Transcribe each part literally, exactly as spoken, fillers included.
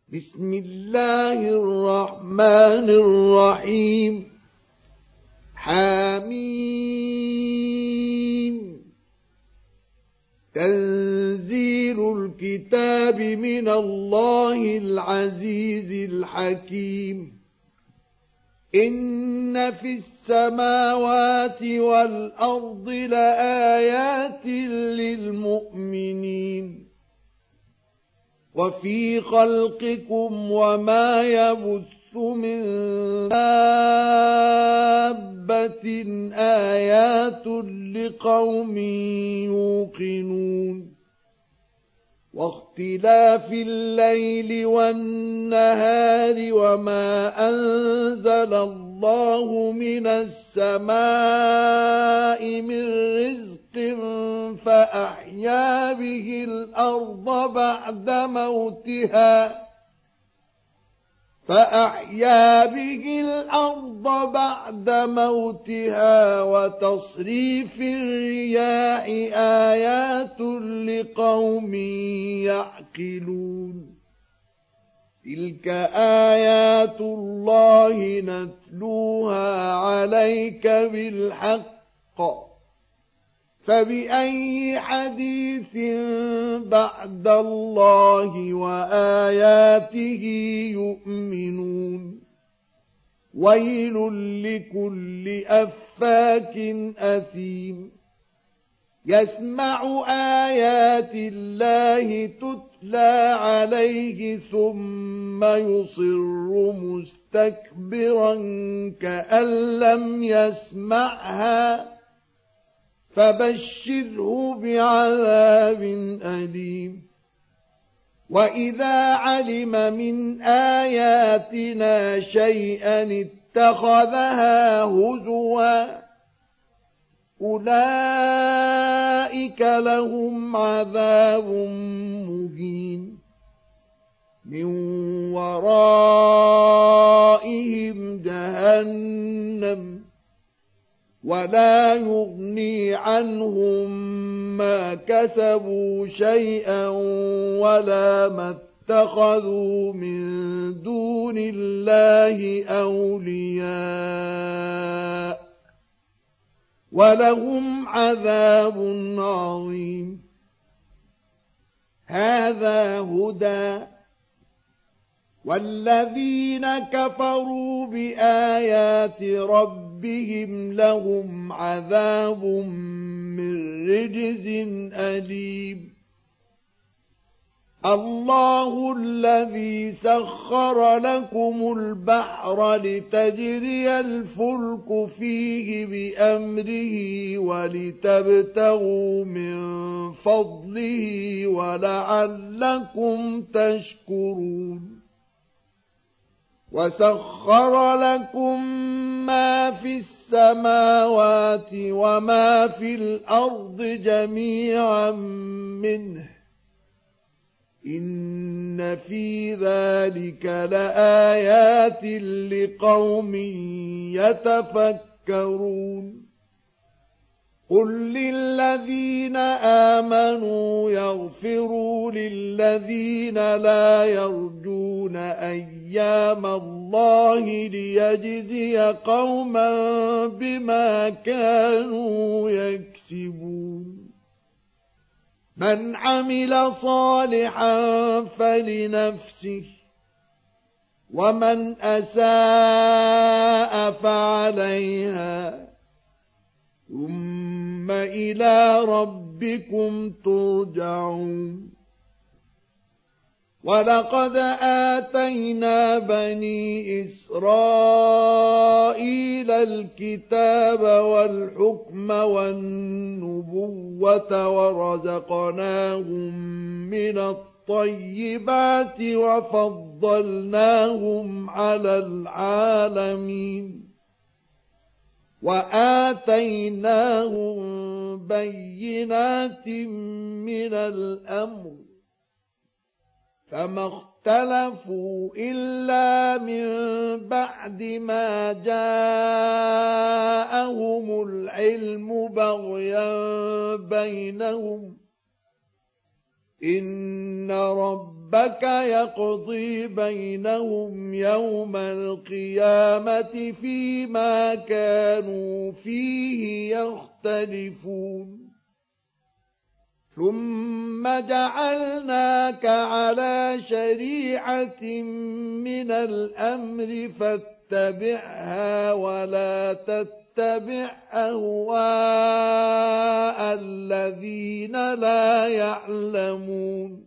بسم الله الرحمن الرحيم. حميم. تنزيل الكتاب من الله العزيز الحكيم. إن في السماوات والأرض لآيات للمؤمنين. وفي خلقكم وما يبث من دابة آيات لقوم يوقنون. واختلاف الليل والنهار وما أنزل الله من السماء من رزق فأحيا به الأرض بعد موتها فأحيا به الأرض بعد موتها وتصريف الرياح آيات لقوم يعقلون. تلك آيات الله نتلوها عليك بالحق، فبأي حديث بعد الله وآياته يؤمنون. ويل لكل أفاك أثيم يسمع آيات الله تتلى عليه ثم يصر مستكبرا كأن لم يسمعها، فبشره بعذاب أليم. وإذا علم من آياتنا شيئا اتخذها هزوا. أولئك لهم عذاب مهين من ورائهم جهنم ولا يغني عنهم ما كسبوا شيئا ولا ما اتخذوا من دون الله أولياء ولهم عذاب عظيم. هذا هدى، والذين كفروا بآيات ربهم لهم عذاب من رجز أليم. الله الذي سخر لكم البحر لتجري الفلك فيه بأمره ولتبتغوا من فضله ولعلكم تشكرون. وسخر لكم ما في السماوات وما في الأرض جميعا منه. إن في ذلك لآيات لقوم يتفكرون. قل للذين آمنوا يغفروا للذين لا يرجون أيام الله ليجزي قوما بما كانوا يكسبون. من عمل صالحا فلنفسه ومن أساء فعليها ثم إلى ربكم ترجعون. ولقد آتينا بني إسرائيل الكتاب والحكم والنبوة ورزقناهم من الطيبات وفضلناهم على العالمين. وآتيناهم بينات من الأمر فما اختلفوا إلا من بعد ما جاءهم العلم بغيا بينهم. إن رب ربك يقضي بينهم يوم القيامة فيما كانوا فيه يختلفون ثم جعلناك على شريعة من الأمر فاتبعها ولا تتبع أهواء الذين لا يعلمون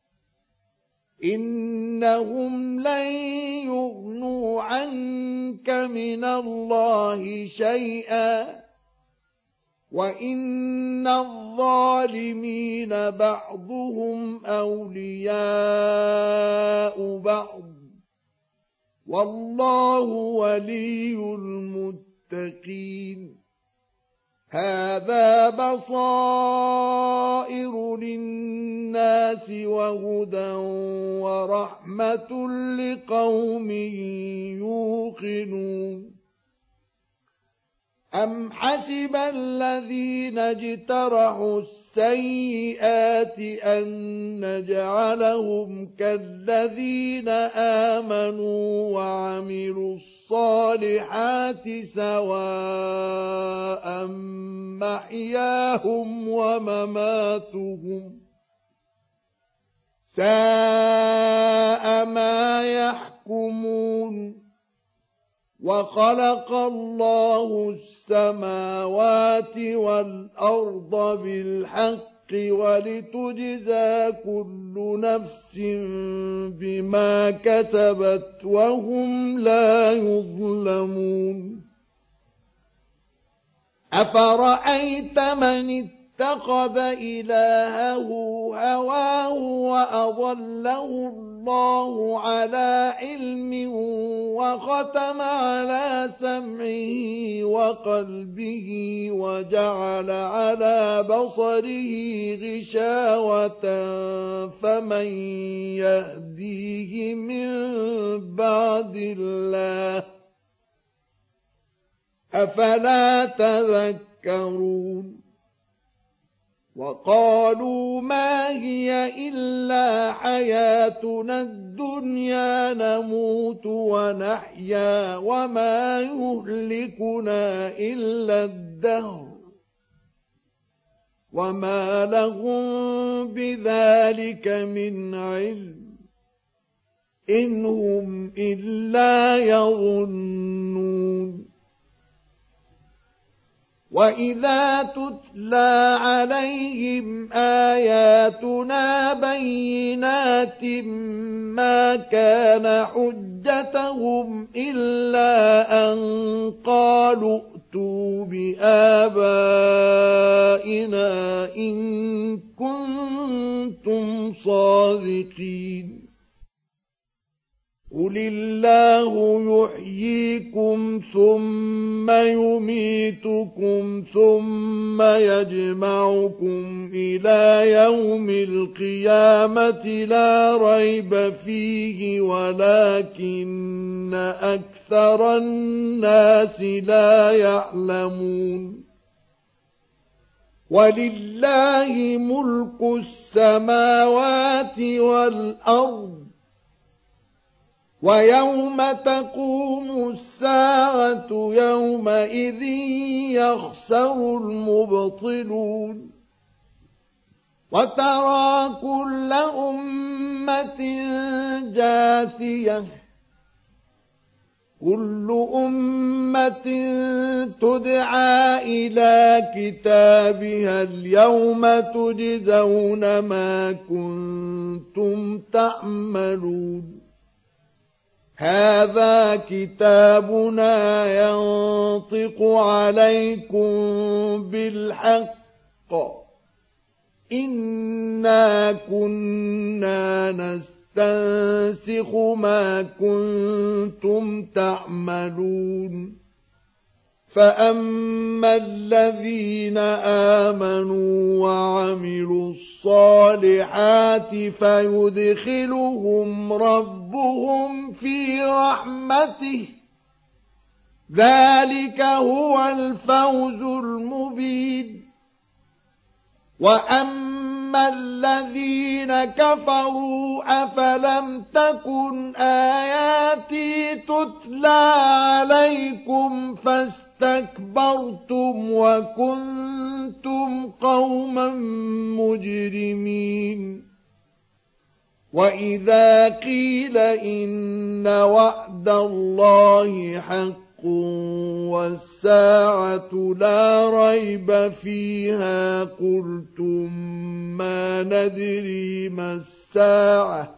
إنهم لن يغنوا عنك من الله شيئا وإن الظالمين بعضهم أولياء بعض والله ولي المتقين هذا بصائر للناس وهدى ورحمة لقوم يوقنون أم حسب الذين اجترحوا السيئات أن نجعلهم كالذين آمنوا وعملوا الصالحات سواء محياهم ومماتهم ساء ما يحكمون وخلق الله السماوات والأرض بالحق ولتجزى كل نفس بما كسبت وهم لا يظلمون أفرأيت من اتخذ إلهه هواه وأضله الله على علم وختم على سمعه وقلبه وجعل على بصره غشاوة فمن يهديه من بعد الله أفلا تذكرون وقالوا ما هي إلا حياتنا الدنيا نموت ونحيا وما يهلكنا إلا الدهر وما لهم بذلك من علم إن هم إلا يظنون وَإِذَا تُتْلَى عَلَيْهِمْ آيَاتُنَا بَيِّنَاتٍ مَا كَانَ حُجَّتُهُمْ إِلَّا أَن قَالُوا ائْتُوا بِآبَائِنَا إِن كُنتُمْ صَادِقِينَ قُلِ اللَّهُ يُحْيِيكُمْ ثُمَّ يُمِيتُكُمْ ثُمَّ يَجْمَعُكُمْ إِلَى يَوْمِ الْقِيَامَةِ لَا رَيْبَ فِيهِ وَلَكِنَّ أَكْثَرَ النَّاسِ لَا يَعْلَمُونَ وَلِلَّهِ مُلْكُ السَّمَاوَاتِ وَالْأَرْضِ وَيَوْمَ تَقُومُ السَّاعَةُ يَوْمَئِذٍ يَخْسَرُ الْمُبْطِلُونَ وَتَرَى كُلَّ أُمَّةٍ جَاثِيَةً كُلُّ أُمَّةٍ تُدْعَى إِلَى كِتَابِهَا الْيَوْمَ تُجْزَوْنَ مَا كُنتُمْ تَعْمَلُونَ هذا كتابنا ينطق عليكم بالحق إنا كنا نستنسخ ما كنتم تعملون فأما الذين آمنوا وعملوا الصالحات فيدخلهم ربهم في رحمته ذلك هو الفوز المبين وأما أما الذين كفروا أفلم تكن آياتي تتلى عليكم فاستكبرتم وكنتم قوما مجرمين وإذا قيل إن وعد الله حق والساعة لا ريب فيها قلتم ما ندري ما الساعة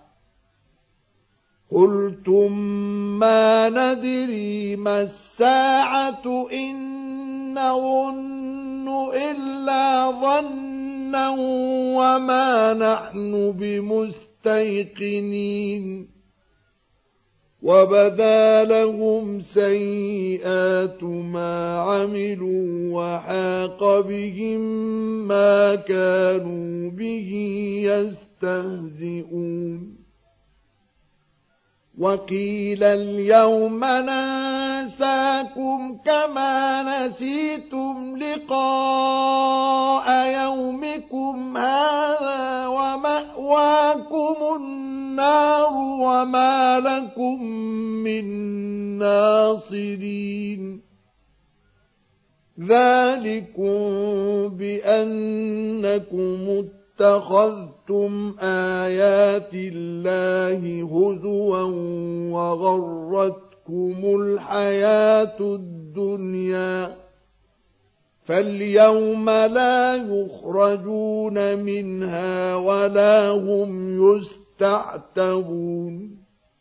قلتم ما ندري ما الساعة إن نظن إلا ظنا وما نحن بمستيقنين وبدا لهم سيئات ما عملوا وحاق بهم ما كانوا به يستهزئون وقيل اليوم ننساكم كما نسيتم لقاء يومكم هذا ومأواكم النار وما لكم من ناصرين ذلكم بأنكم اتخذتم آيات الله هزوا وغرتكم الحياة الدنيا فاليوم لا يخرجون منها ولا هم يستعتبون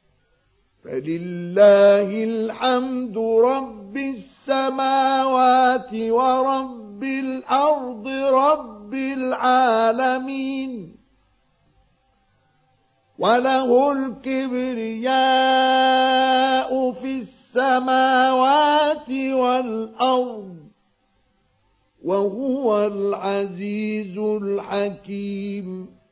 فلله الحمد رب السماوات ورب الأرض رب العالمين وله الكبرياء في السماوات والأرض وهو العزيز الحكيم